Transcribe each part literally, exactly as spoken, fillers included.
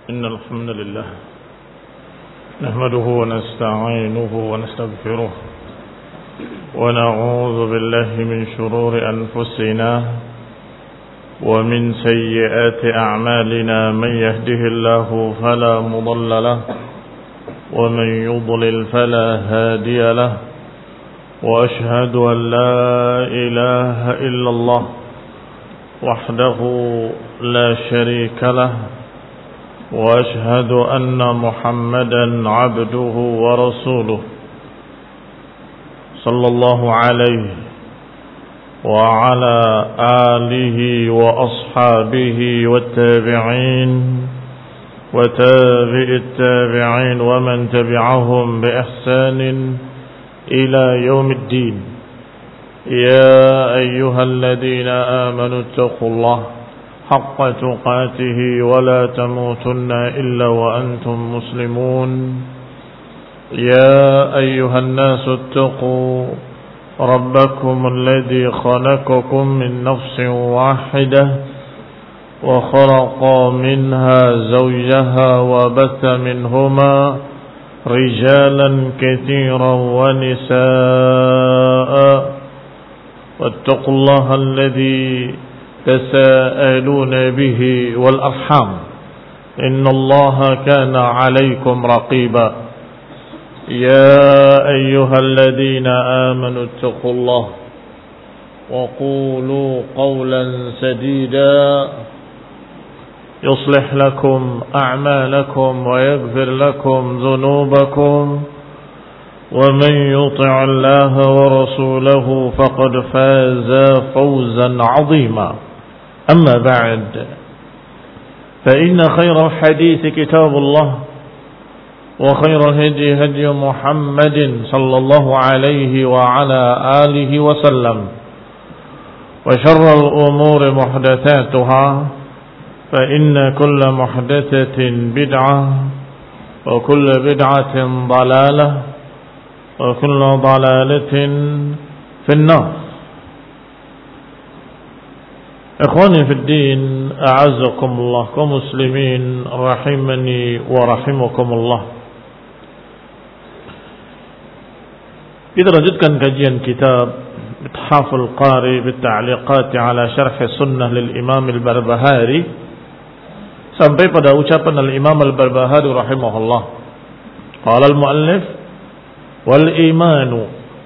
إن الحمد لله نحمده ونستعينه ونستغفره ونعوذ بالله من شرور أنفسنا ومن سيئات أعمالنا من يهده الله فلا مضل له ومن يضلل فلا هادي له وأشهد أن لا إله إلا الله وحده لا شريك له وأشهد أن محمدا عبده ورسوله صلى الله عليه وعلى آله وأصحابه والتابعين وتابع التابعين ومن تبعهم بإحسان إلى يوم الدين. يا أيها الذين آمنوا اتقوا الله حق تقاته ولا تموتن إلا وأنتم مسلمون. يا أيها الناس اتقوا ربكم الذي خلقكم من نفس واحدة وخلق منها زوجها وبث منهما رجالا كثيرا ونساء واتقوا الله الذي تساءلون به والأرحام إن الله كان عليكم رقيبا. يا أيها الذين آمنوا اتقوا الله وقولوا قولا سديدا يصلح لكم أعمالكم ويغفر لكم ذنوبكم ومن يطع الله ورسوله فقد فاز فوزا عظيما. أما بعد فإن خير الحديث كتاب الله وخير الهدي هدي محمد صلى الله عليه وعلى آله وسلم وشر الأمور محدثاتها فإن كل محدثة بدعة وكل بدعة ضلالة وكل ضلالة في النار. إخواني في الدين أعزكم الله كمسلمين رحمني ورحمكم الله. Kita lanjutkan kajian kitab Ithaful Qari Bitta'liqat ala Syarh Sunnah lil Imam Al-Barbahari sampai pada ucapan Al-Imam Al-Barbahari rahimahullah. Qala al-muallif wal imanu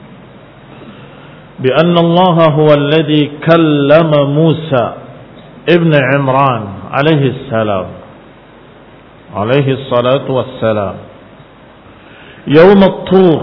bi anna Allah huwa alladhi kallama Musa ibn Imran alaihi salam alaihi salatu wassalam yawm at-tur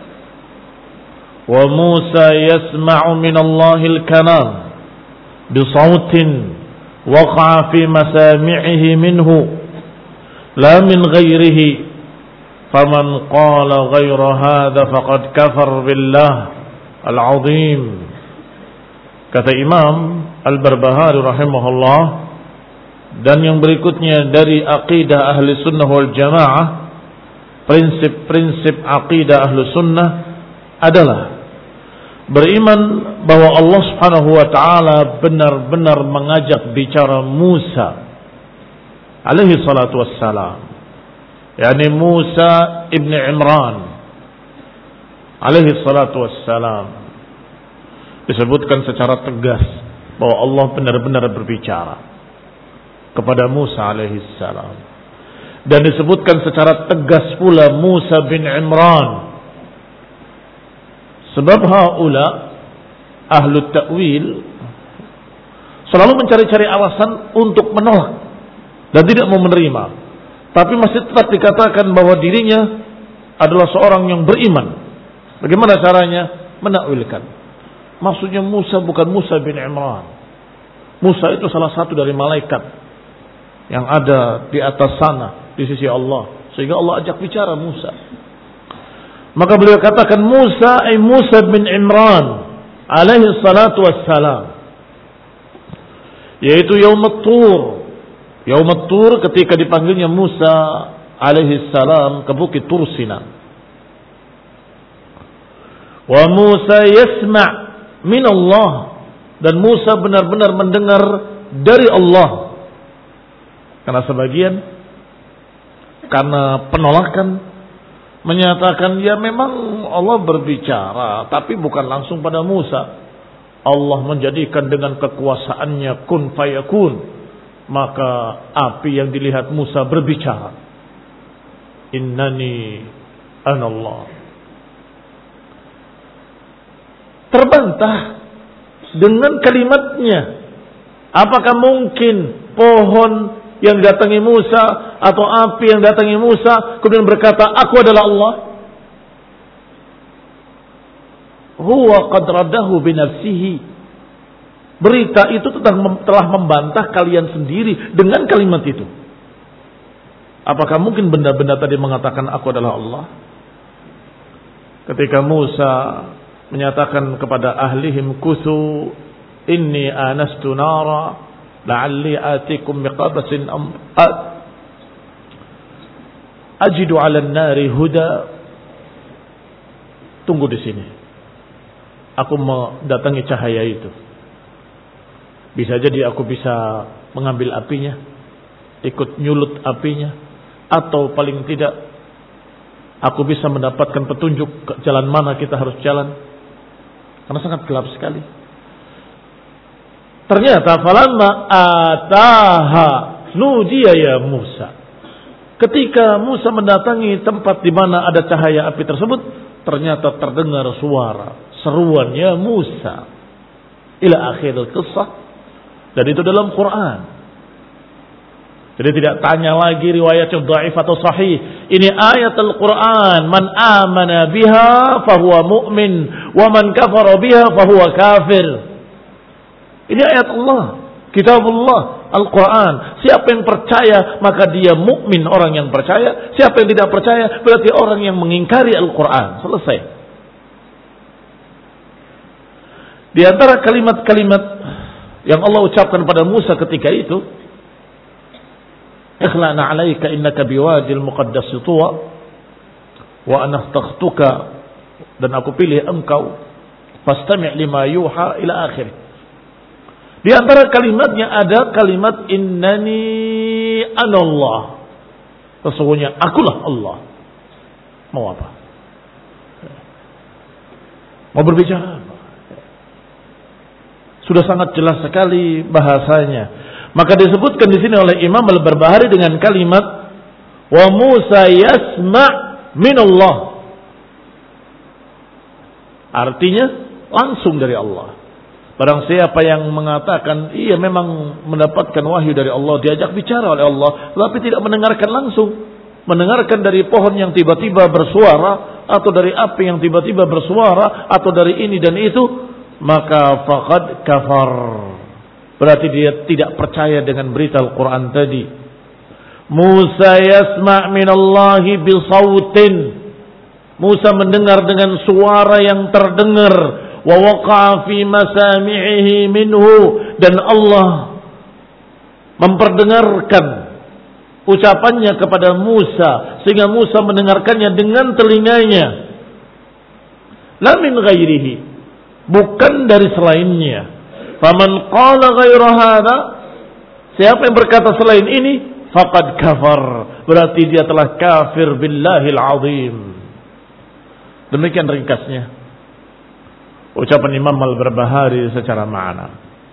wa Musa yasma'u min Allah al-kalam bi sawtin waqa'a fi masami'ihi minhu la min ghayrihi faman qala ghayra hadha faqad kafar billah al-azim. Kata Imam Al-Barbahari rahimahullah, dan yang berikutnya dari aqidah ahli sunnah wal jamaah, prinsip-prinsip aqidah ahli sunnah adalah beriman bahwa Allah subhanahu wa ta'ala benar-benar mengajak bicara Musa alaihi salatu wassalam, yakni Musa ibn Imran alaihi salatu wassalam. Disebutkan secara tegas bahwa Allah benar-benar berbicara kepada Musa alaihi salam, dan disebutkan secara tegas pula Musa bin Imran. Sebab haula ahlu ta'wil selalu mencari-cari alasan untuk menolak dan tidak mau menerima, tapi masih tetap dikatakan bahwa dirinya adalah seorang yang beriman. Bagaimana caranya? Menakwilkan. Maksudnya Musa bukan Musa bin Imran. Musa itu salah satu dari malaikat yang ada di atas sana di sisi Allah, sehingga Allah ajak bicara Musa. Maka beliau katakan Musa ay Musa bin Imran alaihi salatu wassalam, yaitu Yaum at-Tur. Yaum at-Tur ketika dipanggilnya Musa alaihi salam ke bukit Tur Sina. Wa Musa yasma' min Allah, dan Musa benar-benar mendengar dari Allah. Karena sebagian karena penolakan, menyatakan ya memang Allah berbicara, tapi bukan langsung pada Musa. Allah menjadikan dengan kekuasaannya kun fayakun, maka api yang dilihat Musa berbicara. Innani anallah. Terbantah dengan kalimatnya. Apakah mungkin pohon yang datangi Musa atau api yang datangi Musa kemudian berkata, aku adalah Allah? Huwa qad raddahu binafsihi. Berita itu telah membantah kalian sendiri dengan kalimat itu. Apakah mungkin benda-benda tadi mengatakan aku adalah Allah? Ketika Musa menyatakan kepada ahlihim kusu inni anastu nara la'alli atikum biqabasin am ajidu 'ala an-nari huda. Tunggu di sini. Aku mendatangi cahaya itu. Bisa jadi aku bisa mengambil apinya, ikut nyulut apinya, atau paling tidak aku bisa mendapatkan petunjuk ke jalan mana kita harus jalan. Karena sangat gelap sekali. Ternyata falamma ataha nudiya ya Musa. Ketika Musa mendatangi tempat di mana ada cahaya api tersebut, ternyata terdengar suara seruan ya Musa ila akhir al-qissah, dan itu dalam Quran. Jadi tidak tanya lagi riwayat yang dhaif atau sahih. Ini ayat Al-Quran. Man amana biha fahuwa mu'min wa man kafara biha fahuwa kafir. Ini ayat Allah, kitabullah, Al-Quran. Siapa yang percaya maka dia mukmin, orang yang percaya. Siapa yang tidak percaya berarti orang yang mengingkari Al-Quran. Selesai. Di antara kalimat-kalimat yang Allah ucapkan pada Musa ketika itu, ikhla'na 'alaika innaka biwadil muqaddas tuwa wa ana ikhtartuka, dan aku pilih engkau, fastami' lima yuha ila akhir. Di antara kalimatnya ada kalimat innani anallah. Sesungguhnya akulah Allah. Mau apa? Mau berbicara? Sudah sangat jelas sekali bahasanya. Maka disebutkan di sini oleh Imam Al-Barbahari dengan kalimat wa Musa yasma' minallah. Artinya langsung dari Allah. Barang siapa yang mengatakan iya memang mendapatkan wahyu dari Allah, diajak bicara oleh Allah, tapi tidak mendengarkan langsung, mendengarkan dari pohon yang tiba-tiba bersuara, atau dari api yang tiba-tiba bersuara, atau dari ini dan itu, maka faqad kafar. Berarti dia tidak percaya dengan berita Al-Quran tadi. Musa yasma' minallahi bisautin. Musa mendengar dengan suara yang terdengar. Wa waqa'a fi masami'ihi minhu. Dan Allah memperdengarkan ucapannya kepada Musa, sehingga Musa mendengarkannya dengan telinganya. La min ghairihi, bukan dari selainnya. Faman qala ghaira hadza, siapa yang berkata selain ini, faqad kafar, berarti dia telah kafir billahil azim. Demikian ringkasnya ucapan Imam Al-Barbahari secara makna.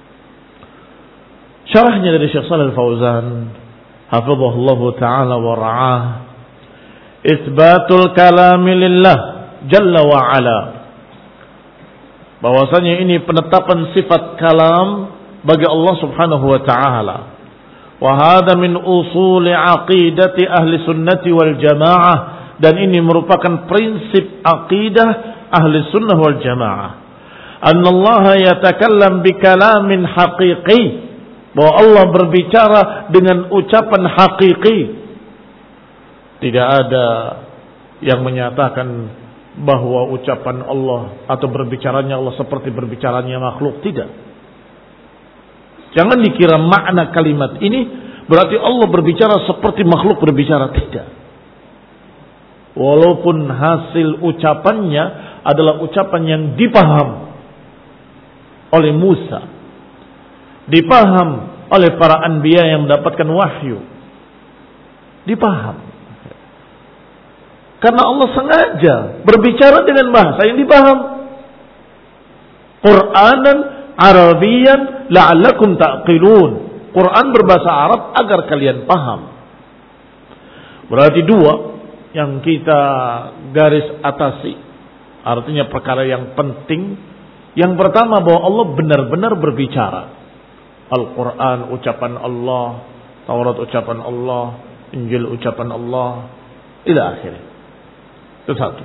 Syarahnya dari Syekh Shalih Al-Fauzan hafizahullah taala wa ra'ah, isbatul kalami lillah jalla wa ala, bahwasanya ini penetapan sifat kalam bagi Allah Subhanahu wa taala. Wa hadha min usuli aqidati ahli sunnati wal jamaah, dan ini merupakan prinsip akidah ahli sunnah wal jamaah. Anna Allah yatakallam bi kalamin haqiqi, bahwa Allah berbicara dengan ucapan hakiki. Tidak ada yang menyatakan bahwa ucapan Allah atau berbicaranya Allah seperti berbicaranya makhluk. Tidak. Jangan dikira makna kalimat ini berarti Allah berbicara seperti makhluk berbicara. Tidak. Walaupun hasil ucapannya adalah ucapan yang dipaham oleh Musa, dipaham oleh para anbiya yang mendapatkan wahyu, dipaham. Karena Allah sengaja berbicara dengan bahasa yang dipaham. Qur'anan Arabiyan la'allakum ta'qilun. Quran berbahasa Arab agar kalian paham. Berarti dua yang kita garis atasi. Artinya perkara yang penting. Yang pertama bahwa Allah benar-benar berbicara. Al-Quran ucapan Allah, Taurat ucapan Allah, Injil ucapan Allah, ila akhirnya. Itu satu.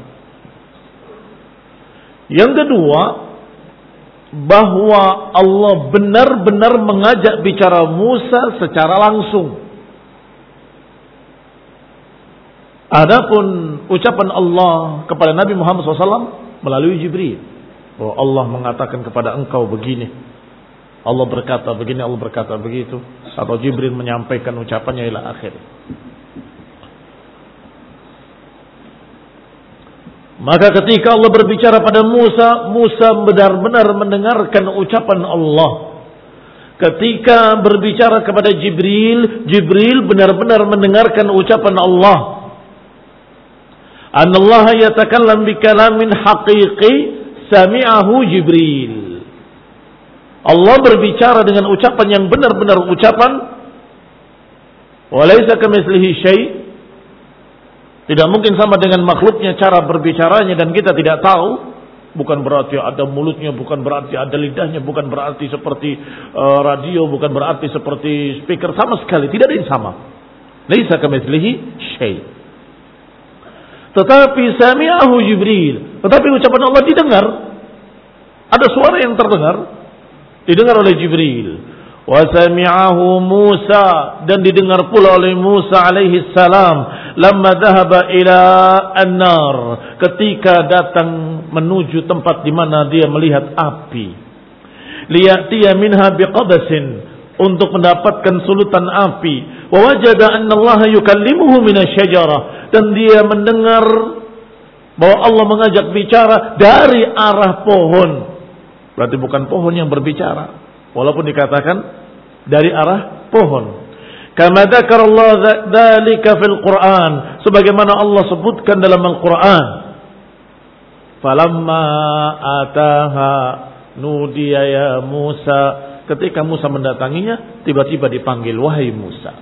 Yang kedua, bahwa Allah benar-benar mengajak bicara Musa secara langsung. Adapun ucapan Allah kepada Nabi Muhammad shallallahu alaihi wasallam melalui Jibril. Bahwa Allah mengatakan kepada engkau begini. Allah berkata begini, Allah berkata begitu. Atau Jibril menyampaikan ucapannya ila akhir. Maka ketika Allah berbicara pada Musa, Musa benar-benar mendengarkan ucapan Allah. Ketika berbicara kepada Jibril, Jibril benar-benar mendengarkan ucapan Allah. Anallaha yatakallam bikalamin haqiqi sami'ahu Jibril. Allah berbicara dengan ucapan yang benar-benar ucapan. Walaysa kamitslihi syai'. Tidak mungkin sama dengan makhluknya cara berbicaranya dan kita tidak tahu. Bukan berarti ada mulutnya, bukan berarti ada lidahnya, bukan berarti seperti uh, radio, bukan berarti seperti speaker, sama sekali tidak ada yang sama. Laisa kamitslihi syai'. Tetapi sami'ahu Jibril. Tetapi ucapan Allah didengar. Ada suara yang terdengar. Didengar oleh Jibril. Wa sami'ahu Musa. Dan didengar pula oleh Musa alaihi salam. Lamma dhahaba ila an-nar. Ketika datang menuju tempat di mana dia melihat api. Liya'tiya minha biqabasin. Untuk mendapatkan sulutan api. Wa wajada anna Allah yukallimuhu minasyajarah. Dan dia mendengar bahwa Allah mengajak bicara dari arah pohon. Berarti bukan pohon yang berbicara. Walaupun dikatakan dari arah pohon. Kama dzakarallahu dzalika fil Qur'an. Sebagaimana Allah sebutkan dalam Al-Qur'an. Falamma ataha nudiya ya Musa. Ketika Musa mendatanginya, tiba-tiba dipanggil, wahai Musa.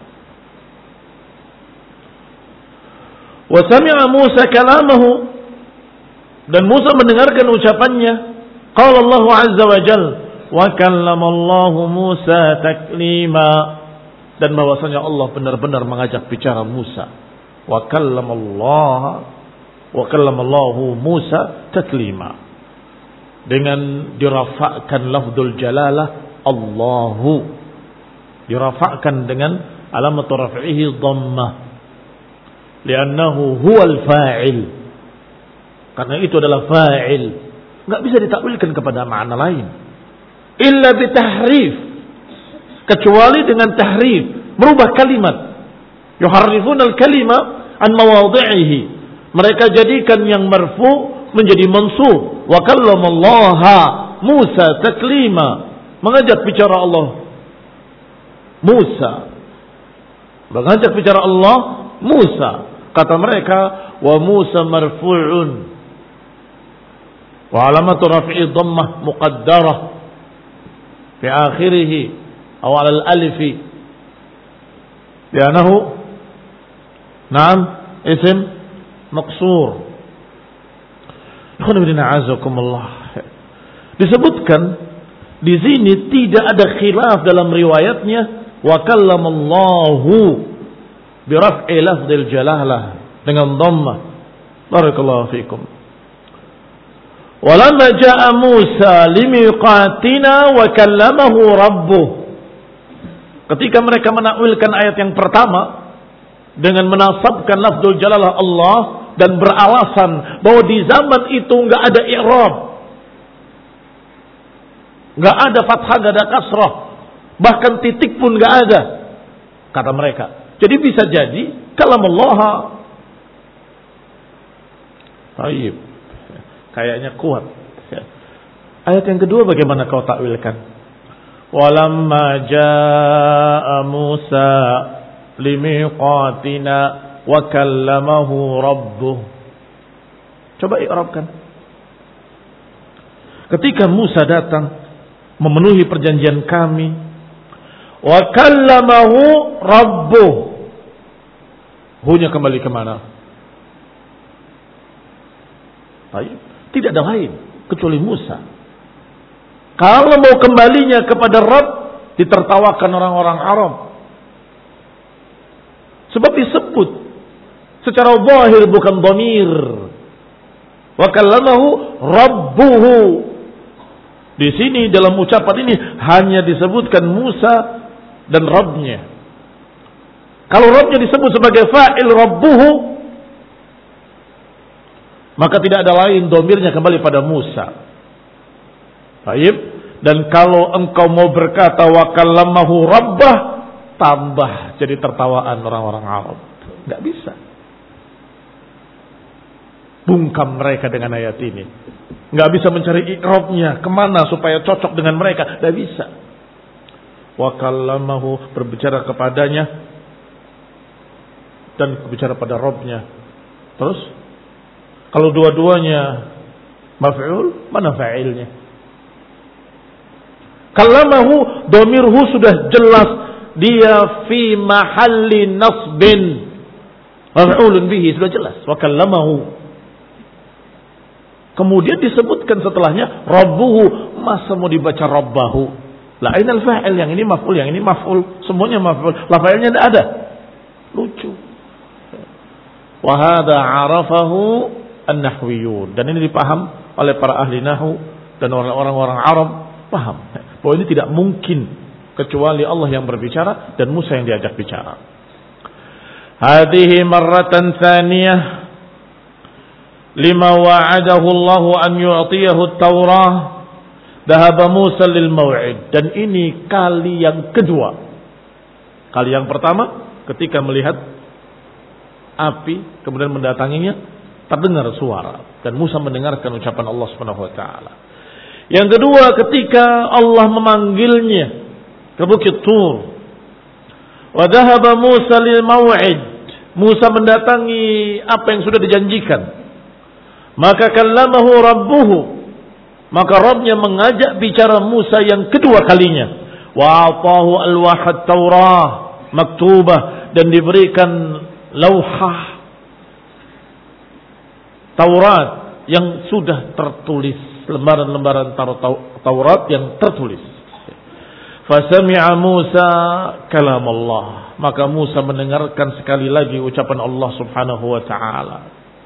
Wa sami'a Musa kalamahu. Dan Musa mendengarkan ucapannya. Qala Allah azza wa jalla wa kallama Allah Musa taklima. Dan bahwasanya Allah benar-benar mengajak bicara Musa. Wa kallama Allah wa kallama Allah Musa taklima. Dengan dirafa'kan lafzul jalalah Allahu. Dirafa'kan dengan alamat raf'ihi dhammah. Li'annahu huwal fa'il. Karena itu adalah fa'il. Enggak bisa ditakwilkan kepada makna lain. Illa bitahrif. Kecuali dengan tahrif, merubah kalimat. Yuharrifuna al-kalima an mawadhi'ihi. Mereka jadikan yang marfu menjadi mansub. Wa kallamallaha Musa taklima. Mengajak bicara Allah Musa. Mengajak bicara Allah Musa. Kata mereka, wa Musa marfu'un. وعلامة رفعه ضمة مقدرة في آخره أو على الألف لأنه نعم اسم مقصور. Disebutkan di sini tidak ada khilaf dalam riwayatnya wa kallamallahu bi raf'i lafdzil jalalah dengan dhammah. Barakallahu fiikum. Walamma jaa Musa limiqatina wa kallamahu rabbuh. Ketika mereka menakwilkan ayat yang pertama dengan menasabkan lafzul jalalah Allah dan beralasan bahwa di zaman itu enggak ada i'rab, enggak ada fathah, enggak ada kasrah, bahkan titik pun enggak ada, kata mereka. Jadi bisa jadi kalam Allah. Baik. Kayaknya kuat. Ayat yang kedua bagaimana kau takwilkan? Walamma jaa Musa limiqatina wa kallamahu rabbuh. Coba i'rabkan. Ketika Musa datang memenuhi perjanjian kami, wa kallamahu rabbuh, hunya kembali kemana? Baik, tidak ada lain kecuali Musa. Kalau mau kembalinya kepada Rabb, ditertawakan orang-orang Arab. Sebab disebut secara zahir bukan dhamir. Wa kallamahu rabbuhu. Di sini dalam ucapan ini hanya disebutkan Musa dan Rabbnya. Kalau Rabbnya disebut sebagai fa'il rabbuhu, maka tidak ada lain, domirnya kembali pada Musa. Baik. Dan kalau engkau mau berkata wa kallamahu rabbah, tambah jadi tertawaan orang-orang Arab. Enggak bisa. Bungkam mereka dengan ayat ini. Enggak bisa mencari i'rabnya kemana supaya cocok dengan mereka. Enggak bisa. Wa kallamahu, berbicara kepadanya dan berbicara pada Rabbnya. Terus kalau dua-duanya maf'ul, mana fa'ilnya? Kallamahu, domirhu sudah jelas, dia fi mahalli nasbin, maf'ulun bihi, sudah jelas. Wa kallamahu. Kemudian disebutkan setelahnya rabbuhu, masa mau dibaca rabbahu? La ainal fa'il, yang ini maf'ul, yang ini maf'ul, semuanya maf'ul. La fa'ilnya tidak ada. Lucu. Wa hadza 'arafahu an-nahwiyun, dan ini dipaham oleh para ahli nahwu dan orang-orang Arab, paham bahwa ini tidak mungkin kecuali Allah yang berbicara dan Musa yang diajak bicara. Hadhihi marratan tsaniyah lima wa'adahu Allah an yu'tiyahu at-Taurah, dhahaba Musa lil maw'id, dan ini kali yang kedua. Kali yang pertama ketika melihat api kemudian mendatanginya, terdengar suara dan Musa mendengarkan ucapan Allah Subhanahu wa taala. Yang kedua ketika Allah memanggilnya ke Bukit Tur. Wa dhahaba Musa lil maw'id, Musa mendatangi apa yang sudah dijanjikan. Maka kallamahu rabbuhu, maka Rabbnya mengajak bicara Musa yang kedua kalinya. Wa atahu alwahat Taurah maktubah, dan diberikan lauhah Taurat yang sudah tertulis, lembaran-lembaran Taurat yang tertulis. Fasami'a Musa kalam Allah, maka Musa mendengarkan sekali lagi ucapan Allah Subhanahu wa taala.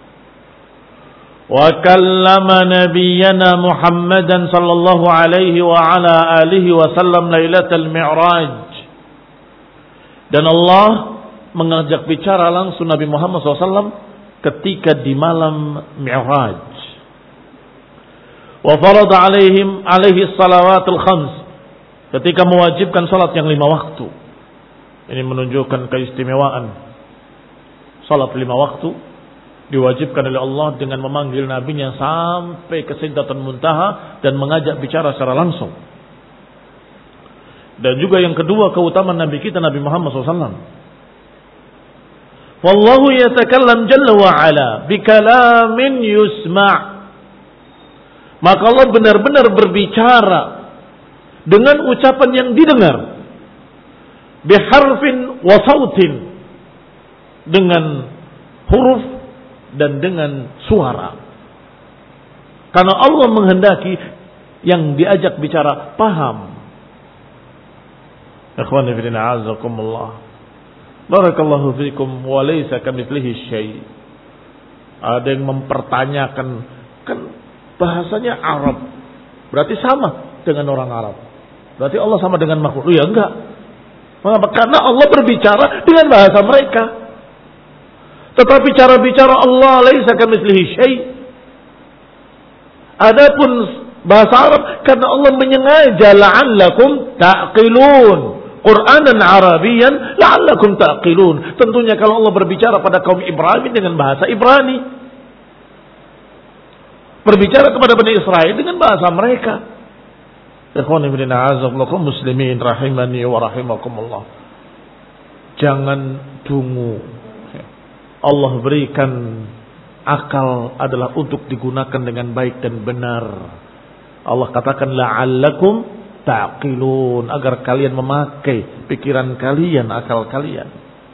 Wa kallama nabiyyana Muhammadan sallallahu alaihi wa ala alihi wa sallam lailatul mi'raj, dan Allah mengajak bicara langsung Nabi Muhammad shallallahu alaihi wasallam ketika di malam Mi'raj. Wa farada alaihim alaihi salawatul khams, ketika mewajibkan salat yang lima waktu. Ini menunjukkan keistimewaan salat lima waktu diwajibkan oleh Allah dengan memanggil nabinya sampai ke Sidratul Muntaha dan mengajak bicara secara langsung. Dan juga yang kedua, keutamaan Nabi kita Nabi Muhammad shallallahu alaihi wasallam. Wallahu yatakallam jalla wa ala bikalamin yusma'. Maka Allah benar-benar berbicara dengan ucapan yang didengar. Biharfin wa sautin, dengan huruf dan dengan suara. Karena Allah menghendaki yang diajak bicara paham. Ikhwani fillah, azakumullah. Barakallahu fikum wa laysa kamitslihi syai'. Ada yang mempertanyakan, kan bahasanya Arab, berarti sama dengan orang Arab. Berarti Allah sama dengan makhluk. Ya enggak. Mengapa? Karena Allah berbicara dengan bahasa mereka. Tetapi cara bicara Allah laisa kamitslihi syai'. Adapun bahasa Arab, karena Allah menyengaja la'allakum ta'qilun, Qur'anan Arabiyan la'allakum ta'qilun. Tentunya kalau Allah berbicara pada kaum Ibrani dengan bahasa Ibrani, berbicara kepada Bani Israel dengan bahasa mereka. Ikhwani fillah, a'azzakumullah muslimin rahimani wa rahimakumullah. Jangan dungu. Allah berikan akal adalah untuk digunakan dengan baik dan benar. Allah katakan la'allakum ta'qilun, agar kalian memakai pikiran kalian, akal kalian.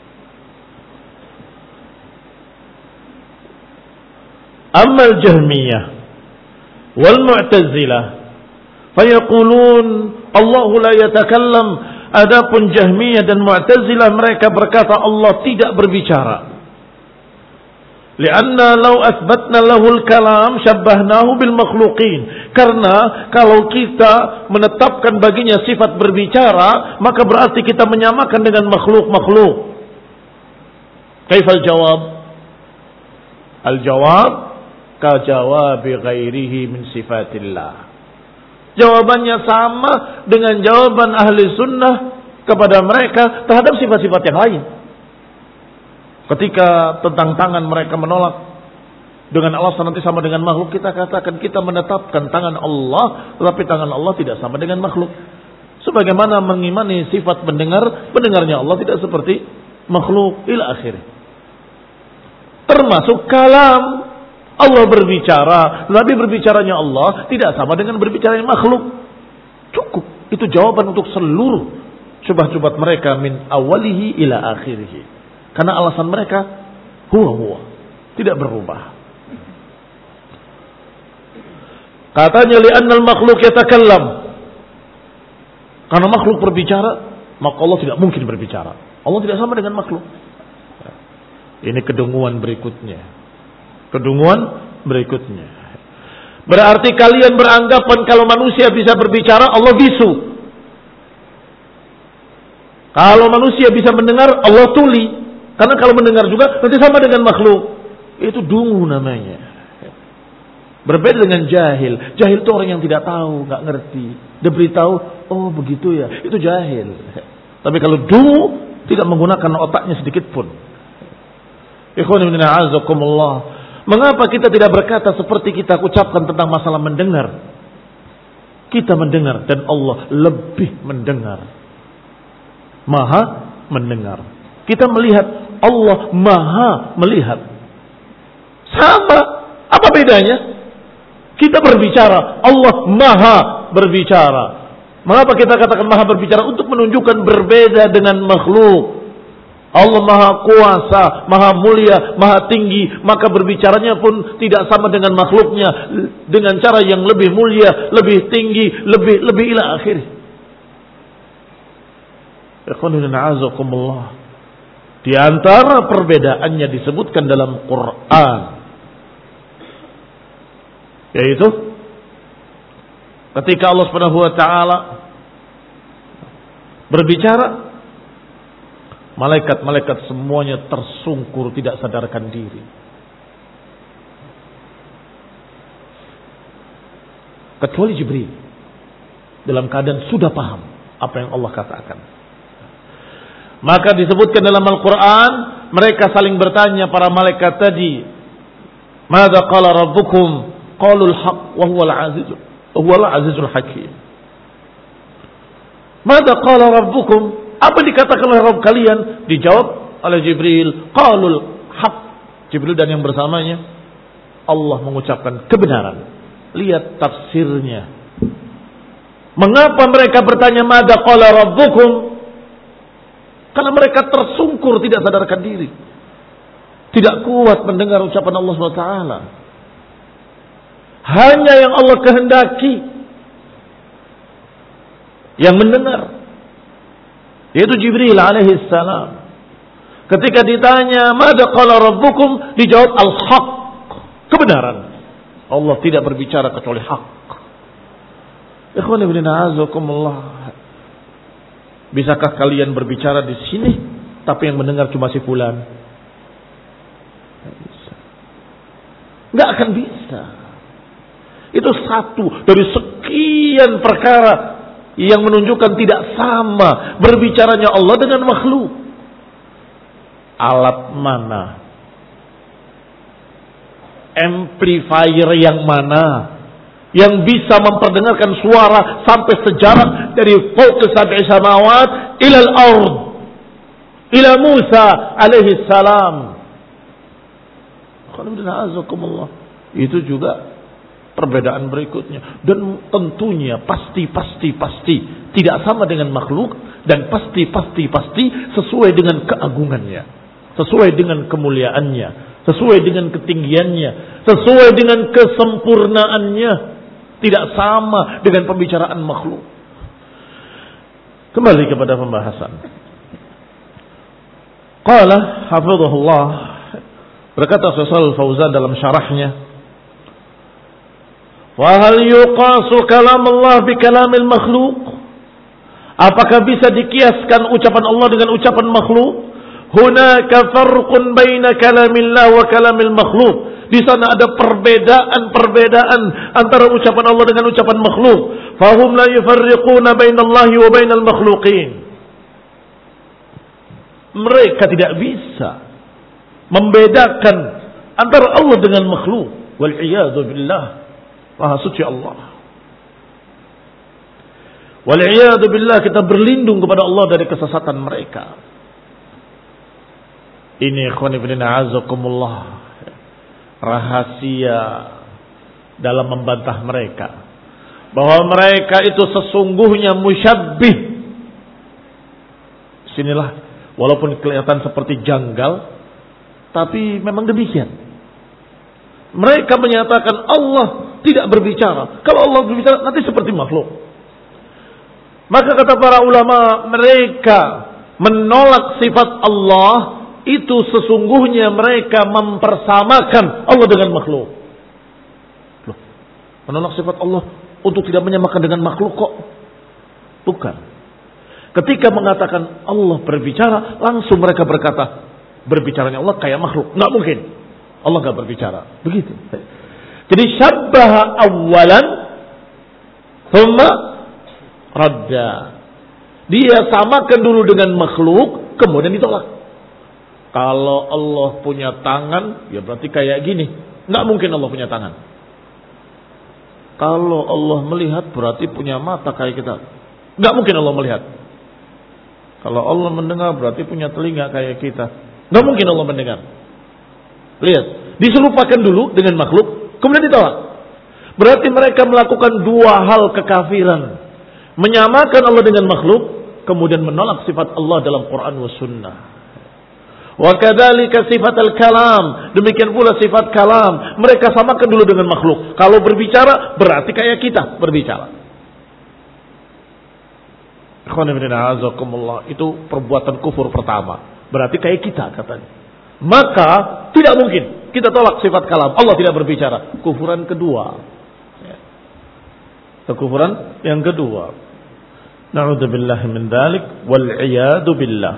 Ammal Jahmiyah wal Mu'tazilah fayaqulun Allahu la yatakallam. Adapun Jahmiyah dan Mu'tazilah mereka berkata Allah tidak berbicara. Lianna law asbatna lahul kalam syabbahnahu bil makhluqin. Karena kalau kita menetapkan baginya sifat berbicara, maka berarti kita menyamakan dengan makhluk-makhluk. Kaifal jawab? Al jawab ka jawabi ghairihi min sifatillah. Jawabannya sama dengan jawaban ahli sunnah kepada mereka terhadap sifat-sifat yang lain. Ketika tentang tangan mereka menolak dengan alasan nanti sama dengan makhluk, kita katakan kita menetapkan tangan Allah, tetapi tangan Allah tidak sama dengan makhluk. Sebagaimana mengimani sifat mendengar, pendengarnya Allah tidak seperti makhluk ila akhir. Termasuk kalam. Allah berbicara, Nabi berbicaranya Allah tidak sama dengan berbicaranya makhluk. Cukup, itu jawaban untuk seluruh syubhat-syubhat mereka min awalihi ila akhirihi. Karena alasan mereka huwa huwa, tidak berubah. Katanya li'annal makhluk yatakallam. Karena makhluk berbicara, maka Allah tidak mungkin berbicara. Allah tidak sama dengan makhluk. Ini kedunguan berikutnya. Kedunguan berikutnya. Berarti kalian beranggapan kalau manusia bisa berbicara, Allah bisu. Kalau manusia bisa mendengar, Allah tuli. Karena kalau mendengar juga nanti sama dengan makhluk. Itu dungu namanya. Berbeda dengan jahil. Jahil itu orang yang tidak tahu, nggak ngerti. Dia beritahu, oh begitu ya. Itu jahil. Tapi kalau dungu, tidak menggunakan otaknya sedikit pun. Ikhwan fillah a'azakumullah. Mengapa kita tidak berkata seperti kita ucapkan tentang masalah mendengar? Kita mendengar dan Allah lebih mendengar. Maha mendengar. Kita melihat, Allah maha melihat. Sama. Apa bedanya? Kita berbicara, Allah maha berbicara. Mengapa kita katakan maha berbicara? Untuk menunjukkan berbeda dengan makhluk. Allah maha kuasa, maha mulia, maha tinggi, maka berbicaranya pun tidak sama dengan makhluknya, dengan cara yang lebih mulia, lebih tinggi, lebih lebih ila akhir. Di antara perbedaannya disebutkan dalam Quran, yaitu ketika Allah Subhanahu wa taala berbicara, malaikat-malaikat semuanya tersungkur tidak sadarkan diri. Kecuali Jibril. Dalam keadaan sudah paham apa yang Allah katakan. Maka disebutkan dalam Al-Quran, mereka saling bertanya para malaikat tadi. Mada qala rabbukum? Qalul haq wa huwal azizul, wa huwal azizul hakim. Mada qala rabbukum? Apa dikatakan oleh Rabb kalian? Dijawab oleh Jibril, qalul haq. Jibril dan yang bersamanya, Allah mengucapkan kebenaran. Lihat tafsirnya. Mengapa mereka bertanya mada qala rabbukum? Karena mereka tersungkur, tidak sadarkan diri. Tidak kuat mendengar ucapan Allah subhanahu wa taala. Hanya yang Allah kehendaki yang mendengar, yaitu Jibril alaihi salam. Ketika ditanya, "Mada qala rabbukum?" dijawab al-haq, kebenaran. Allah tidak berbicara kecuali hak. Ikhwan ibn a'azakumullah. Bisakah kalian berbicara di sini tapi yang mendengar cuma si fulan? Enggak bisa. Enggak akan bisa. Itu satu dari sekian perkara yang menunjukkan tidak sama berbicaranya Allah dengan makhluk. Alat mana? Amplifier yang mana yang bisa memperdengarkan suara sampai sejarak dari fawqa sab'i samawat ila al-ard ila Musa alaihi salam? Itu juga perbedaan berikutnya. Dan tentunya pasti, pasti, pasti tidak sama dengan makhluk. Dan pasti, pasti, pasti sesuai dengan keagungannya. Sesuai dengan kemuliaannya. Sesuai dengan ketinggiannya. Sesuai dengan kesempurnaannya. Tidak sama dengan pembicaraan makhluk. Kembali kepada pembahasan. Qala hafizahullah, berkata Syaikh Fauzan dalam syarahnya, wa hal yuqasu kalam Allah bi kalamil makhluq? Apakah bisa dikiaskan ucapan Allah dengan ucapan makhluk? Hunaka farqun baina kalamillah wa kalamil makhluq. Di sana ada perbedaan-perbedaan antara ucapan Allah dengan ucapan makhluk. Fahum la yufarriquna bainallahi wa bainal makhluqin. Mereka tidak bisa membedakan antara Allah dengan makhluk. Wal iyadu billah. Maha suci Allah. Wal iyadu billah, kita berlindung kepada Allah dari kesesatan mereka. Ini ikhwan ibn a'azakumullah, rahasia dalam membantah mereka, bahwa mereka itu sesungguhnya musyabbih. Sinilah, walaupun kelihatan seperti janggal, tapi memang demikian. Mereka menyatakan Allah tidak berbicara. Kalau Allah berbicara nanti seperti makhluk. Maka kata para ulama, mereka menolak sifat Allah itu sesungguhnya mereka mempersamakan Allah dengan makhluk. Loh, menolak sifat Allah untuk tidak menyamakan dengan makhluk kok? Bukan. Ketika mengatakan Allah berbicara, langsung mereka berkata, berbicaranya Allah kayak makhluk. Nggak mungkin. Allah nggak berbicara. Begitu. Jadi syabbaha awalan, thumma radda. Dia samakan dulu dengan makhluk, kemudian ditolak. Kalau Allah punya tangan, ya berarti kayak gini. Nggak mungkin Allah punya tangan. Kalau Allah melihat, berarti punya mata kayak kita. Nggak mungkin Allah melihat. Kalau Allah mendengar, berarti punya telinga kayak kita. Nggak mungkin Allah mendengar. Lihat, diserupakan dulu dengan makhluk, kemudian ditolak. Berarti mereka melakukan dua hal kekafiran. Menyamakan Allah dengan makhluk, kemudian menolak sifat Allah dalam Quran wa Sunnah. Wa kadzalika sifat al-kalam, demikian pula sifat kalam, mereka samakan dulu dengan makhluk. Kalau berbicara berarti kayak kita berbicara. Itu perbuatan kufur pertama. Berarti kayak kita katanya. Maka tidak mungkin kita tolak sifat kalam. Allah tidak berbicara. Kufuran kedua. Kekufuran yang kedua. Na'udzubillahi min dzalik wal iyadu billah.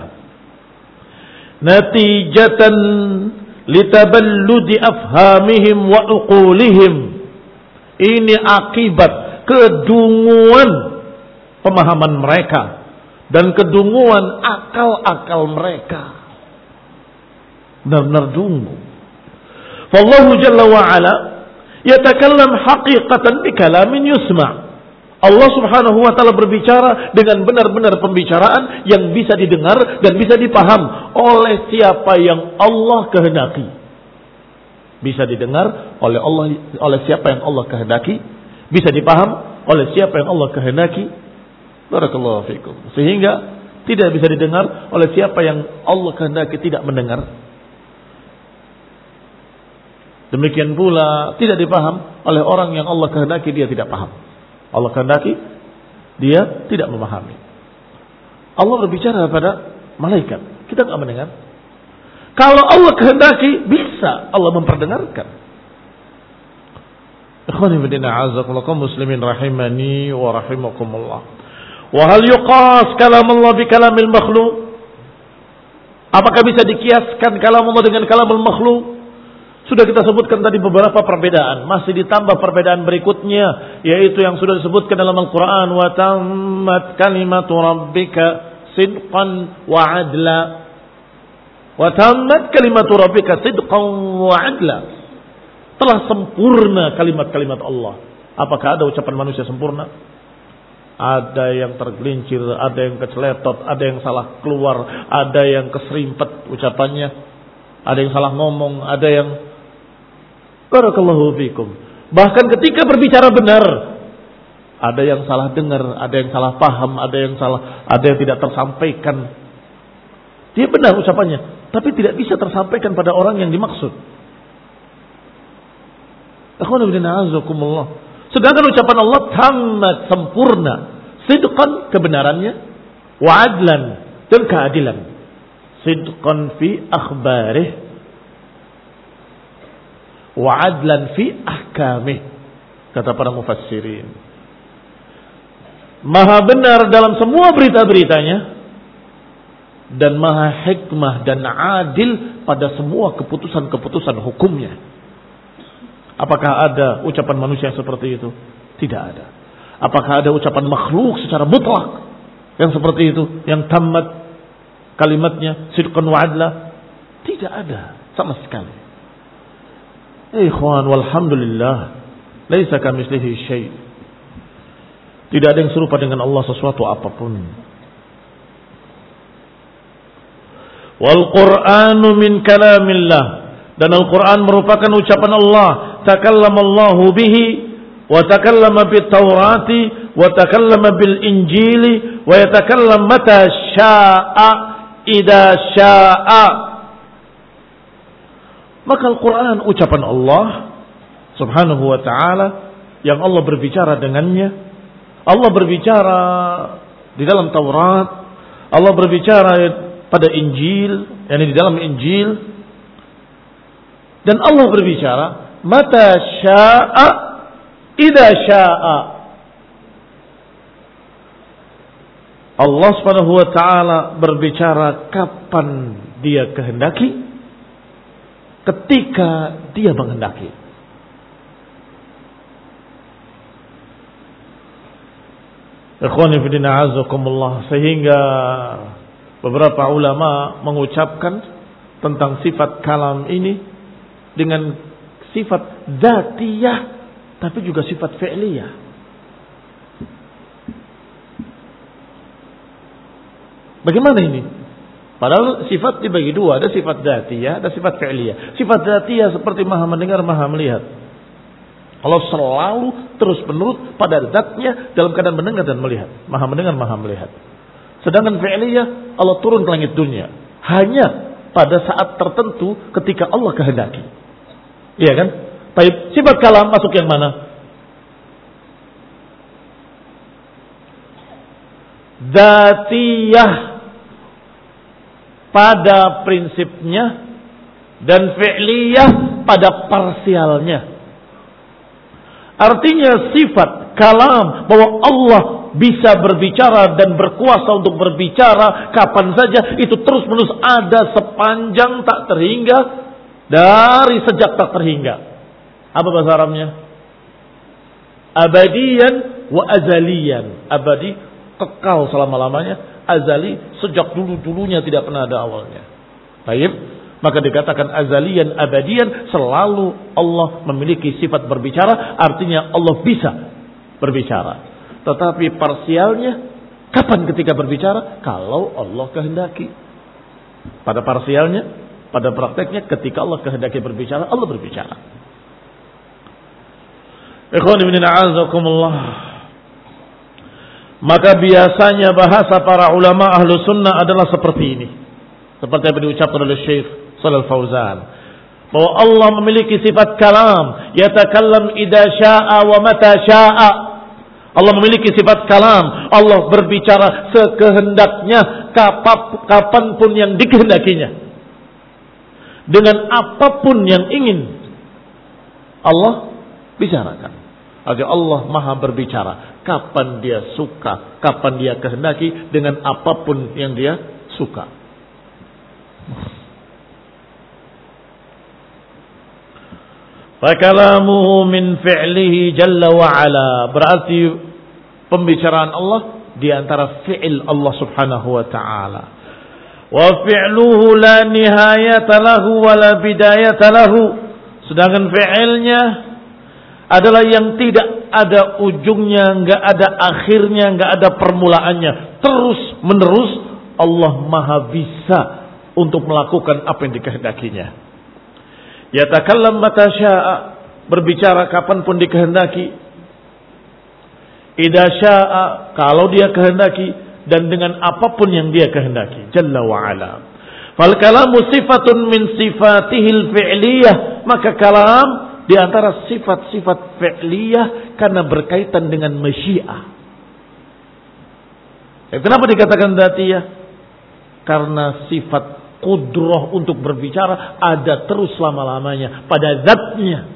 Natijatan litaballudi afhamihim wa uqulihim. Ini akibat kedunguan pemahaman mereka dan kedunguan akal-akal mereka. Benar-benar dungu. Fallahu jalla wa ala yatakallam haqiqatan bi kalamin yusma'. Allah subhanahu wa ta'ala berbicara dengan benar-benar pembicaraan yang bisa didengar dan bisa dipaham oleh siapa yang Allah kehendaki. Bisa didengar oleh Allah, oleh siapa yang Allah kehendaki. Bisa dipaham oleh siapa yang Allah kehendaki. Barakallahu fikum. Sehingga tidak bisa didengar oleh siapa yang Allah kehendaki tidak mendengar. Demikian pula tidak dipaham oleh orang yang Allah kehendaki dia tidak paham. Allah kehendaki dia tidak memahami. Allah berbicara kepada malaikat, kita tidak mendengar. Kalau Allah kehendaki bisa Allah memperdengarkan. Ikhwani fillah, a'azakumullah muslimin rahimani wa rahimakumullah. Wa hal yuqas kalam Allah bi kalamil makhluq? Apakah bisa dikiaskan kalam Allah dengan kalamul makhluk? Sudah kita sebutkan tadi beberapa perbedaan. Masih ditambah perbedaan berikutnya, yaitu yang sudah disebutkan dalam Al-Quran. Wa tammat kalimatu rabbika sidqan wa adla. Wa tammat kalimatu rabbika sidqan wa adla. Telah sempurna kalimat-kalimat Allah. Apakah ada ucapan manusia sempurna? Ada yang tergelincir, ada yang keceletot, ada yang salah keluar, ada yang keserimpet ucapannya, ada yang salah ngomong, ada yang Barakallahu fikum. Bahkan ketika berbicara benar, ada yang salah dengar, ada yang salah paham, ada yang salah, ada yang tidak tersampaikan. Dia benar ucapannya, tapi tidak bisa tersampaikan pada orang yang dimaksud. Sedangkan ucapan Allah tamat, sempurna, sidqan, kebenarannya, wa adlan, dan keadilan. Sidqan fi akhbarih, wa adlan fi ahkamih, kata para mufassirin. Maha benar dalam semua berita-beritanya, dan maha hikmah dan adil pada semua keputusan-keputusan hukumnya. Apakah ada ucapan manusia seperti itu? Tidak ada. Apakah ada ucapan makhluk secara mutlak yang seperti itu, yang tamat kalimatnya sidqan wa adla? Tidak ada sama sekali. Ikhwan, walhamdulillah, laisa kamitslihi syai'. Tidak ada yang serupa dengan Allah sesuatu apapun. Wal Qur'anu min kalamillah, dan Al-Quran merupakan ucapan Allah. Takallama Allahu bihi, wa takallama bit Taurati, wa takallama bil Injili, wa yatakallam mata sya'a idza sya'a. Maka Al-Quran ucapan Allah subhanahu wa ta'ala, yang Allah berbicara dengannya. Allah berbicara di dalam Taurat, Allah berbicara pada Injil, yakni di dalam Injil, dan Allah berbicara mata sya'a idza sya'a. Allah Subhanahu wa taala berbicara kapan Dia kehendaki, ketika Dia menghendaki. Ikhwani fi din, a'azzakumullah. Sehingga beberapa ulama mengucapkan tentang sifat kalam ini dengan sifat dzatiyah, tapi juga sifat fi'liyah. Bagaimana ini? Padahal sifat dibagi dua, ada sifat dzatiyah, ada sifat fi'liyah. Sifat dzatiyah seperti maha mendengar, maha melihat. Allah selalu terus menerus pada zatnya dalam keadaan mendengar dan melihat. Maha mendengar, maha melihat. Sedangkan fi'liyah, Allah turun ke langit dunia hanya pada saat tertentu ketika Allah kehendaki. Iya kan? Baik, sifat kalam masuk yang mana? Dzatiyah pada prinsipnya dan fi'liyah pada parsialnya. Artinya sifat kalam bahwa Allah bisa berbicara dan berkuasa untuk berbicara kapan saja, itu terus menerus ada sepanjang tak terhingga, dari sejak tak terhingga. Apa bahasa Arabnya? Abadiyan wa azaliyan. Abadi, kekal selama-lamanya. Azali, sejak dulu-dulunya tidak pernah ada awalnya. Baik, maka dikatakan azaliyan abadiyan, selalu Allah memiliki sifat berbicara, artinya Allah bisa berbicara. Tetapi parsialnya, kapan ketika berbicara? Kalau Allah kehendaki. Pada parsialnya, pada prakteknya, ketika Allah kehendaki berbicara, Allah berbicara. Ikhwan ibn a'azakumullah. Maka biasanya bahasa para ulama ahlu sunnah adalah seperti ini. Seperti yang diucapkan oleh Syekh Shalal Fauzan, bahwa Allah memiliki sifat kalam, yatakallam idza syaa wa mata syaa. Allah memiliki sifat kalam, Allah berbicara sekehendaknya, kapanpun yang dikehendakinya, dengan apapun yang ingin Allah bicarakan. Artinya Allah maha berbicara kapan dia suka, kapan dia kehendaki, dengan apapun yang dia suka. Fakalamuhu min fi'lihi jalla wa ala. Berarti pembicaraan Allah di antara fi'il Allah subhanahu wa ta'ala. Wa fi'luhu la nihayata lahu wa la bidayata lahu. Sedangkan fi'ilnya adalah yang tidak ada ujungnya, enggak ada akhirnya, enggak ada permulaannya. Terus menerus Allah maha bisa untuk melakukan apa yang dikehendakinya. Yatakallam mata syaa, berbicara kapanpun dikehendaki. Idza syaa, kalau dia kehendaki, dan dengan apapun yang dia kehendaki. Jalla wa ala. Fal kalamu sifatun min sifatihil fi'liyah. Maka kalam di antara sifat-sifat fi'liyah karena berkaitan dengan masyiah. Eh, kenapa dikatakan dzatiyah? Karena sifat kudrah untuk berbicara ada terus selama-lamanya pada zatnya.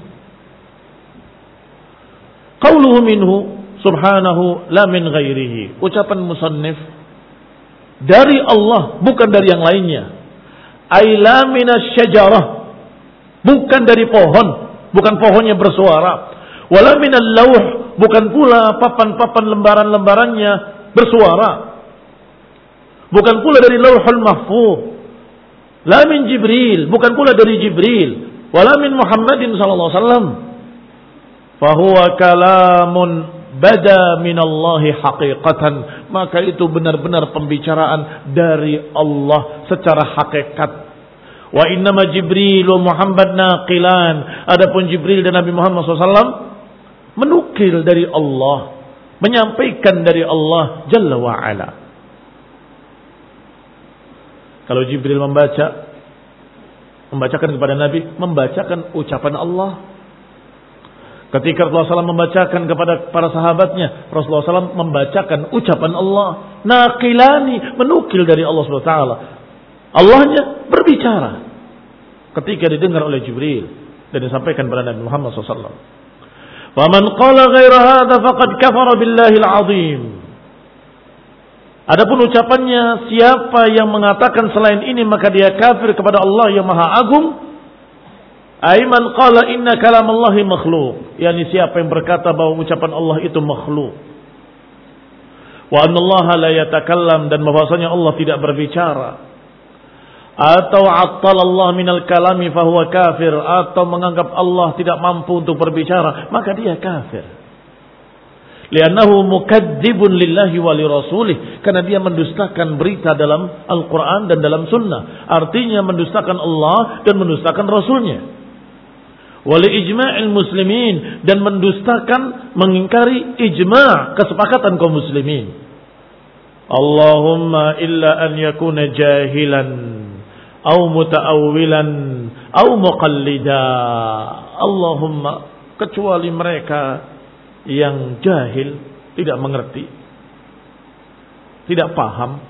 Qauluhu minhu subhanahu la min ghairihi. Ucapan musannif dari Allah, bukan dari yang lainnya. Ay la minas syajarah, bukan dari pohon, bukan pohonnya bersuara. Wala minal lauh, bukan pula papan-papan lembaran-lembarannya bersuara. Bukan pula dari lauhul mahfuz. La min Jibril, bukan pula dari Jibril. Wala min Muhammadin sallallahu alaihi wasallam. Fahuwa kalamun bada minallahi haqiqatan. Maka itu benar-benar pembicaraan dari Allah secara hakikat. Wa innama Jibril wa Muhammad naqilan. Adapun Jibril dan Nabi Muhammad sallallahu alaihi wasallam menukil dari Allah, menyampaikan dari Allah Jalla wa ala. Kalau Jibril membaca, membacakan kepada Nabi, membacakan ucapan Allah. Ketika Rasulullah shallallahu alaihi wasallam membacakan kepada para sahabatnya, Rasulullah shallallahu alaihi wasallam membacakan ucapan Allah. Naqilani, menukil dari Allah subhanahu wa taala. Allahnya berbicara ketika didengar oleh Jibril dan disampaikan kepada Nabi Muhammad shallallahu alaihi wasallam. Wa man qala ghaira hadza faqad kafara billahil azim. Adapun ucapannya, siapa yang mengatakan selain ini maka dia kafir kepada Allah yang Maha Agung. Aiman qala inna kalamallahi makhluq, yakni siapa yang berkata bahwa ucapan Allah itu makhluk. Wa annallaha la yatakallam, dan bahwasanya Allah tidak berbicara. Atau attala Allah minal kalami fahuwa kafir, atau menganggap Allah tidak mampu untuk berbicara, maka dia kafir. Li'annahu mukadzibun lillahi wa li rasulih, karena dia mendustakan berita dalam Al-Quran dan dalam Sunnah. Artinya mendustakan Allah dan mendustakan Rasulnya. Wa li ijma'il muslimin, dan mendustakan, mengingkari ijma' kesepakatan kaum muslimin. Allahumma illa an yakuna jahilan au muta'awwilan au muqallida. Allahumma, kecuali mereka yang jahil, tidak mengerti, tidak paham,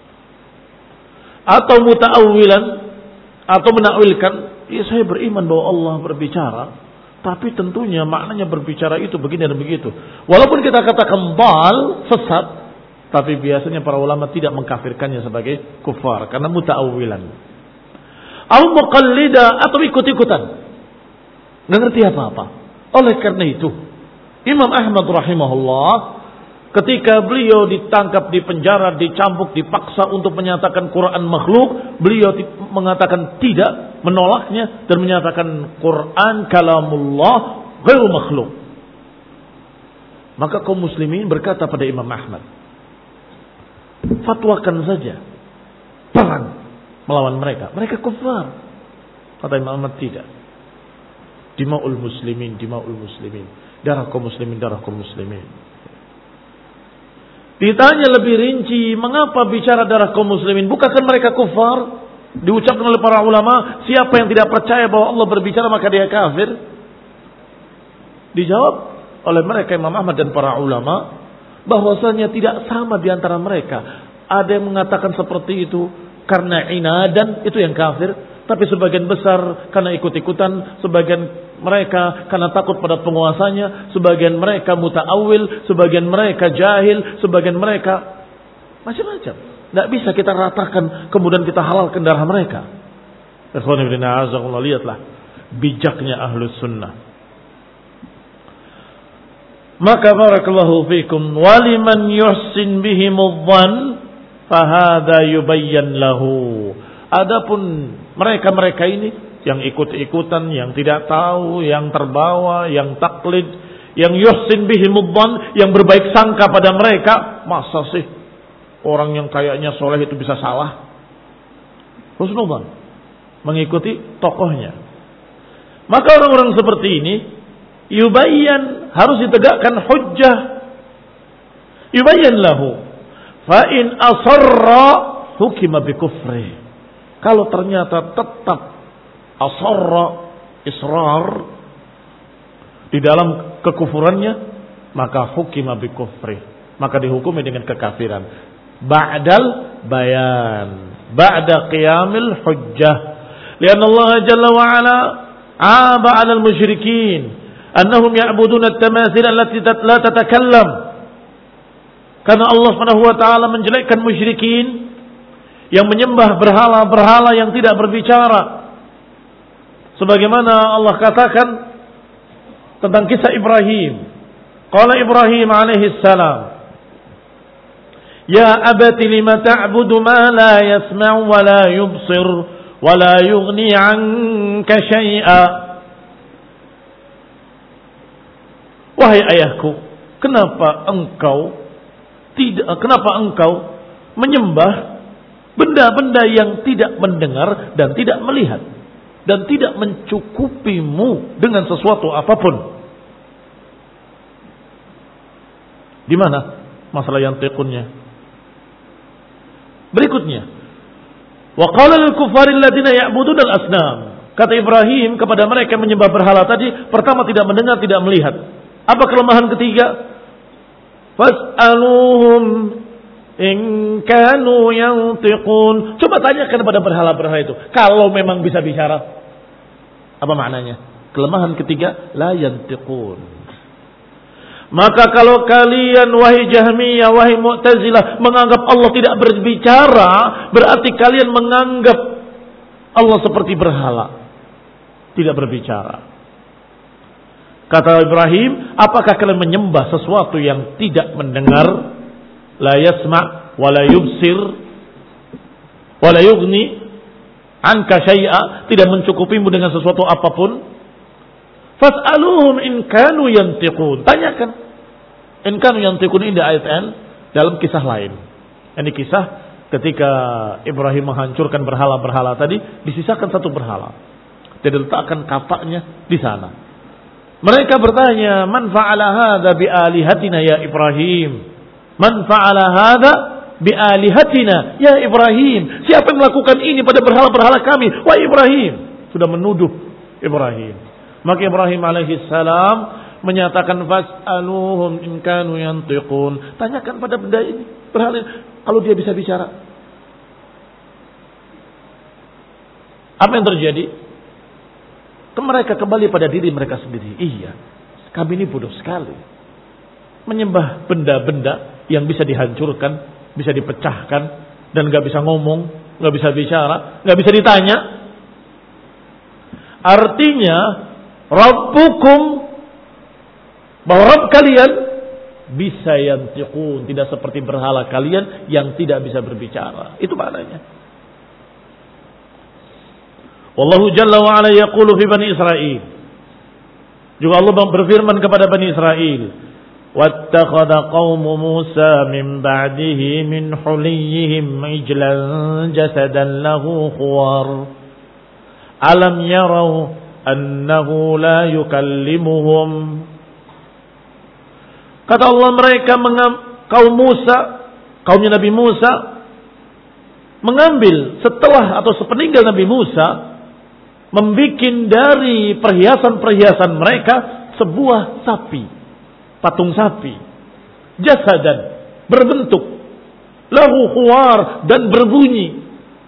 atau muta'awwilan, atau menakwilkan. Ya, saya beriman bahwa Allah berbicara, tapi tentunya maknanya berbicara itu begini dan begitu. Walaupun kita katakan dal, sesat, tapi biasanya para ulama tidak mengkafirkannya sebagai kufar karena muta'awwilan. Au muqallida, atau ikut-ikutan, nggak ngerti apa-apa. Oleh karena itu Imam Ahmad rahimahullah, ketika beliau ditangkap, dipenjara, dicambuk, dipaksa untuk menyatakan Quran makhluk, beliau mengatakan tidak, menolaknya dan menyatakan Quran kalamullah ghairu makhluk. Maka kaum muslimin berkata pada Imam Ahmad, fatwakan saja, perang melawan mereka, mereka kufar. Kata Imam Ahmad, tidak. Dima'ul muslimin, dima'ul muslimin, darah kaum muslimin, darah kaum muslimin. Ditanya lebih rinci, mengapa bicara darah kaum muslimin? Bukankah mereka kufar? Diucapkan oleh para ulama, siapa yang tidak percaya bahwa Allah berbicara maka dia kafir. Dijawab oleh mereka Imam Ahmad dan para ulama bahwasanya tidak sama di antara mereka. Ada yang mengatakan seperti itu karena inadan, itu yang kafir. Tapi sebagian besar karena ikut-ikutan, sebagian mereka karena takut pada penguasanya, sebagian mereka muta'awil, sebagian mereka jahil, sebagian mereka macam-macam. Tidak bisa kita ratakan kemudian kita halalkan darah mereka. Lihatlah bijaknya ahlus sunnah. Maka barakallahu fikum, waliman yuhsin bihimudh dhann fahadha yubayyan lahu. Adapun mereka-mereka ini yang ikut-ikutan, yang tidak tahu, yang terbawa, yang taklid, yang yuhsin bihimudh dhann, yang berbaik sangka pada mereka, masa sih orang yang kayaknya soleh itu bisa salah? Husnudzan, mengikuti tokohnya. Maka orang-orang seperti ini yubayyan, harus ditegakkan hujjah. Yubayyan lahu. Fa in asarra hukima bi kufri. Kalau ternyata tetap asarra, israr di dalam kekufurannya, maka hukima bi kufri, maka dihukumi dengan kekafiran. Ba'dal bayan, ba'da qiyamil hujjah. Lianna Allah jalla wa ala 'aba 'ala al-musyrikin annahum ya'buduna at-tamathil allati la tatakallam. Karena Allah Subhanahu wa taala menjelekkan musyrikin yang menyembah berhala-berhala yang tidak berbicara. Sebagaimana Allah katakan tentang kisah Ibrahim. Qala Ibrahim alaihi salam, "Ya abati lima ta'budu ma la yasma'u wa la yubsir wa la yughni 'anka syai'a." Wahai ayahku, kenapa engkau tidak kenapa engkau menyembah benda-benda yang tidak mendengar dan tidak melihat dan tidak mencukupimu dengan sesuatu apapun? Di mana masalah yang tekunnya? Berikutnya, wa qala lil kuffari alladziina ya'buduna al-asnam. Kata Ibrahim kepada mereka yang menyembah berhala tadi, pertama tidak mendengar, tidak melihat. Apa kelemahan ketiga? Fas'aluhum in kanu yantiqun. Coba tanyakan kepada berhala-berhala itu, kalau memang bisa bicara. Apa maknanya? Kelemahan ketiga, la yantiqun. Maka kalau kalian wahai Jahmiyah, wahai Mu'tazilah menganggap Allah tidak berbicara, berarti kalian menganggap Allah seperti berhala, tidak berbicara. Kata Ibrahim, apakah kalian menyembah sesuatu yang tidak mendengar, la yasma' wa la yubsir wa la yughni anka syai'a, tidak mencukupimu dengan sesuatu apapun? Fas'aluhum in kanu yantiqun. Tanyakan. In kanu yantiqun ini di ayat N dalam kisah lain. Ini kisah ketika Ibrahim menghancurkan berhala-berhala tadi, disisakan satu berhala. Jadi letakkan kapaknya di sana. Mereka bertanya, "Man fa'ala hadza bi alihatina ya Ibrahim?" Man fa'ala hadza bi alihatina ya Ibrahim? Siapa yang melakukan ini pada berhala-berhala kami? Wah Ibrahim, sudah menuduh Ibrahim. Maka Ibrahim alaihi salam menyatakan fas'aluhum in kanu yantiqun. Tanyakan pada benda ini, berhala ini, kalau dia bisa bicara. Apa yang terjadi? Mereka kembali pada diri mereka sendiri. Iya, kami ini bodoh sekali. Menyembah benda-benda yang bisa dihancurkan, bisa dipecahkan, dan gak bisa ngomong, gak bisa bicara, gak bisa ditanya. Artinya, Rabbukum, bahwa Rabb kalian bisa yantiqun, tidak seperti berhala kalian yang tidak bisa berbicara. Itu maknanya. Wallahu jalla wa ala yaqulu fi Bani Israil. Juga Allah berfirman kepada Bani Israil, "Wattakhadha qaumu Musa min ba'dihi min huliyihim ijlan jasadan lahu khuwar. Alam yarau annahu la yukallimuhum." Kata Allah, mereka mengam, kaum Musa, kaumnya Nabi Musa, mengambil setelah atau sepeninggal Nabi Musa, membikin dari perhiasan-perhiasan mereka sebuah sapi, patung sapi, jasadan, berbentuk, lahu khuwar, dan berbunyi.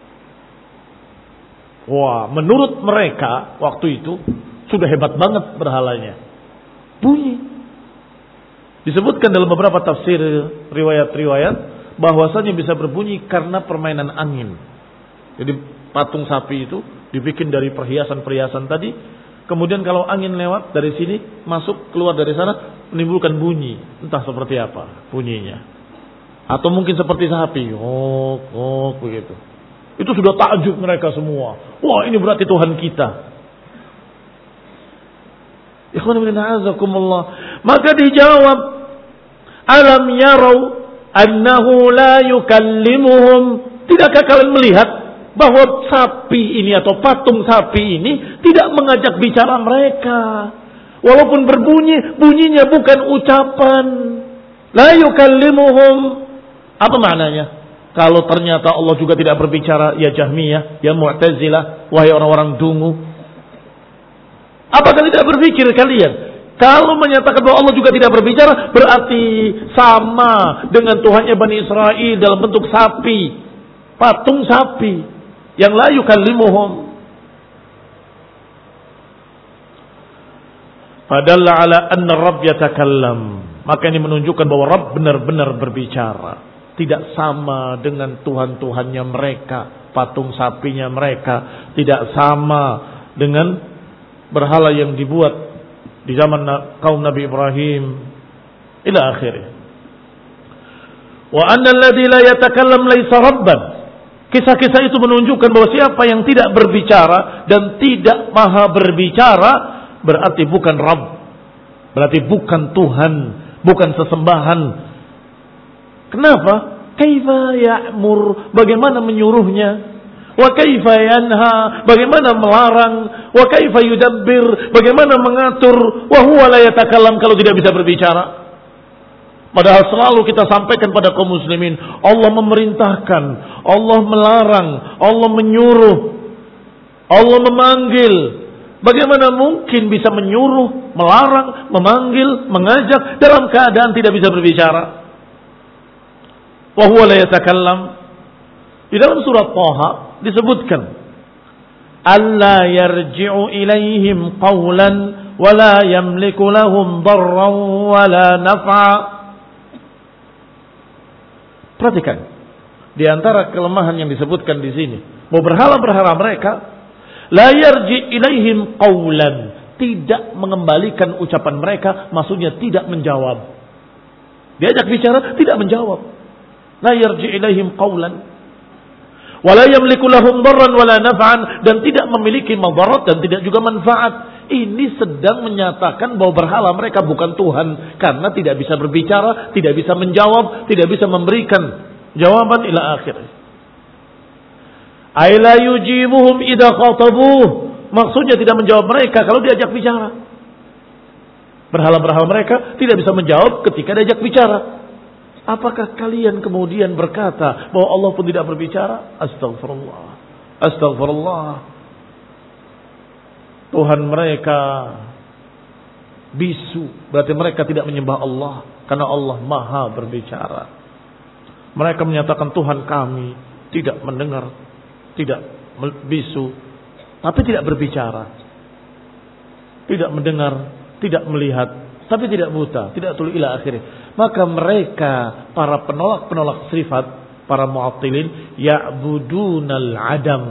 Wah, menurut mereka waktu itu sudah hebat banget berhalanya, bunyi. Disebutkan dalam beberapa tafsir riwayat-riwayat bahwasanya bisa berbunyi karena permainan angin. Jadi patung sapi itu dibikin dari perhiasan-perhiasan tadi, kemudian kalau angin lewat dari sini masuk keluar dari sana menimbulkan bunyi, entah seperti apa bunyinya, atau mungkin seperti sapi, oh, oh begitu. Itu sudah takjub mereka semua. Wah, ini berarti Tuhan kita. Ikhwan fillah, a'azakumullah. Maka dijawab, alam yarau annahu la yukallimuhum. Tidakkah kalian melihat bahwa sapi ini atau patung sapi ini tidak mengajak bicara mereka? Walaupun berbunyi, bunyinya bukan ucapan. La yukallimuhum. Apa maknanya? Kalau ternyata Allah juga tidak berbicara, ya Jahmiyah, ya Mu'tazilah, wahai orang-orang dungu. Apakah tidak berpikir kalian? Kalau menyatakan bahwa Allah juga tidak berbicara, berarti sama dengan Tuhannya Bani Israel dalam bentuk sapi, patung sapi yang la yukallimuhum. Fadalla ala anna Rabb yatakallam. Maka ini menunjukkan bahwa Rabb benar-benar berbicara. Tidak sama dengan Tuhan-Tuhannya mereka, patung sapinya mereka. Tidak sama dengan berhala yang dibuat di zaman kaum Nabi Ibrahim ila akhirih. Wa anna alladhi la yatakallam laysa rabban. Kisah-kisah itu menunjukkan bahwa siapa yang tidak berbicara dan tidak maha berbicara berarti bukan Rabb, berarti bukan Tuhan, bukan sesembahan. Kenapa? Kaifa ya'mur, bagaimana menyuruhnya? Wa kaifa yanha, bagaimana melarang? Wa kaifa yudabbir, bagaimana mengatur? Wa huwa la yatakallam, kalau tidak bisa berbicara. Padahal selalu kita sampaikan pada kaum muslimin, Allah memerintahkan, Allah melarang, Allah menyuruh, Allah memanggil. Bagaimana mungkin bisa menyuruh, melarang, memanggil, mengajak dalam keadaan tidak bisa berbicara? Wa huwa la yatakallam. Di dalam surat Thaha disebutkan, alla yarji'u ilaihim qawlan wa la yamliku lahum darran wa la naf'a. Perhatikan, di antara kelemahan yang disebutkan di sini, bahwa berhala-berhala mereka la yarji ilaihim qawlan, tidak mengembalikan ucapan mereka, maksudnya tidak menjawab. Diajak bicara tidak menjawab. La yarji ilaihim qawlan wa la yamliku lahum darran wa la naf'an, dan tidak memiliki madarat dan tidak juga manfaat. Ini sedang menyatakan bahwa berhala mereka bukan Tuhan karena tidak bisa berbicara, tidak bisa menjawab, tidak bisa memberikan jawaban ila akhir. Ay la yujibuhum idza khatabuh, maksudnya tidak menjawab mereka kalau diajak bicara. Berhala-berhala mereka tidak bisa menjawab ketika diajak bicara. Apakah kalian kemudian berkata bahwa Allah pun tidak berbicara? Astagfirullah. Astagfirullah. Tuhan mereka bisu, berarti mereka tidak menyembah Allah karena Allah Maha berbicara. Mereka menyatakan Tuhan kami tidak mendengar, tidak bisu, tapi tidak berbicara. Tidak mendengar, tidak melihat, tapi tidak buta, tidak tuli ila akhirnya. Maka mereka, para penolak-penolak sifat, para mu'attilin, ya'budunal adam.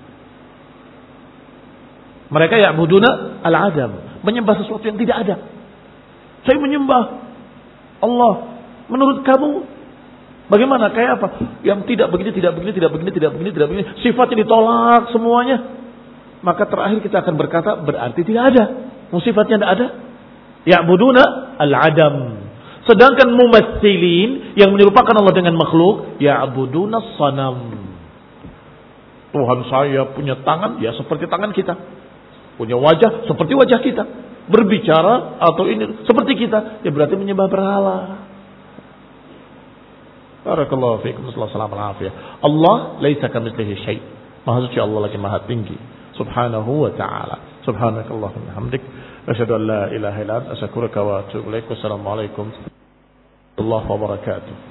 Mereka ya'buduna al-adam, menyembah sesuatu yang tidak ada. Saya menyembah Allah. Menurut kamu bagaimana? Kayak apa? Yang tidak begini, tidak begini, tidak begini, tidak begini, tidak begini. Sifatnya ditolak semuanya. Maka terakhir kita akan berkata berarti tidak ada. Sifatnya tidak ada. Ya'buduna al-adam. Sedangkan mumassilin yang menyerupakan Allah dengan makhluk, ya'buduna sanam. Tuhan saya punya tangan, ya seperti tangan kita. Punya wajah seperti wajah kita. Berbicara atau ini seperti kita, ya berarti menyembah berhala. Barakallahu fiikum. Sallallahu alaihi wasallam. Allah laisa kamitslihi syai'. Maha suci Allah lagi maha tinggi. Subhanahu wa ta'ala. Subhanakallahumma hamdik. Asyhadu an la ilaha illa anta astaghfiruka wa atubu ilaik. Wassalamu alaikum warahmatullahi wabarakatuh.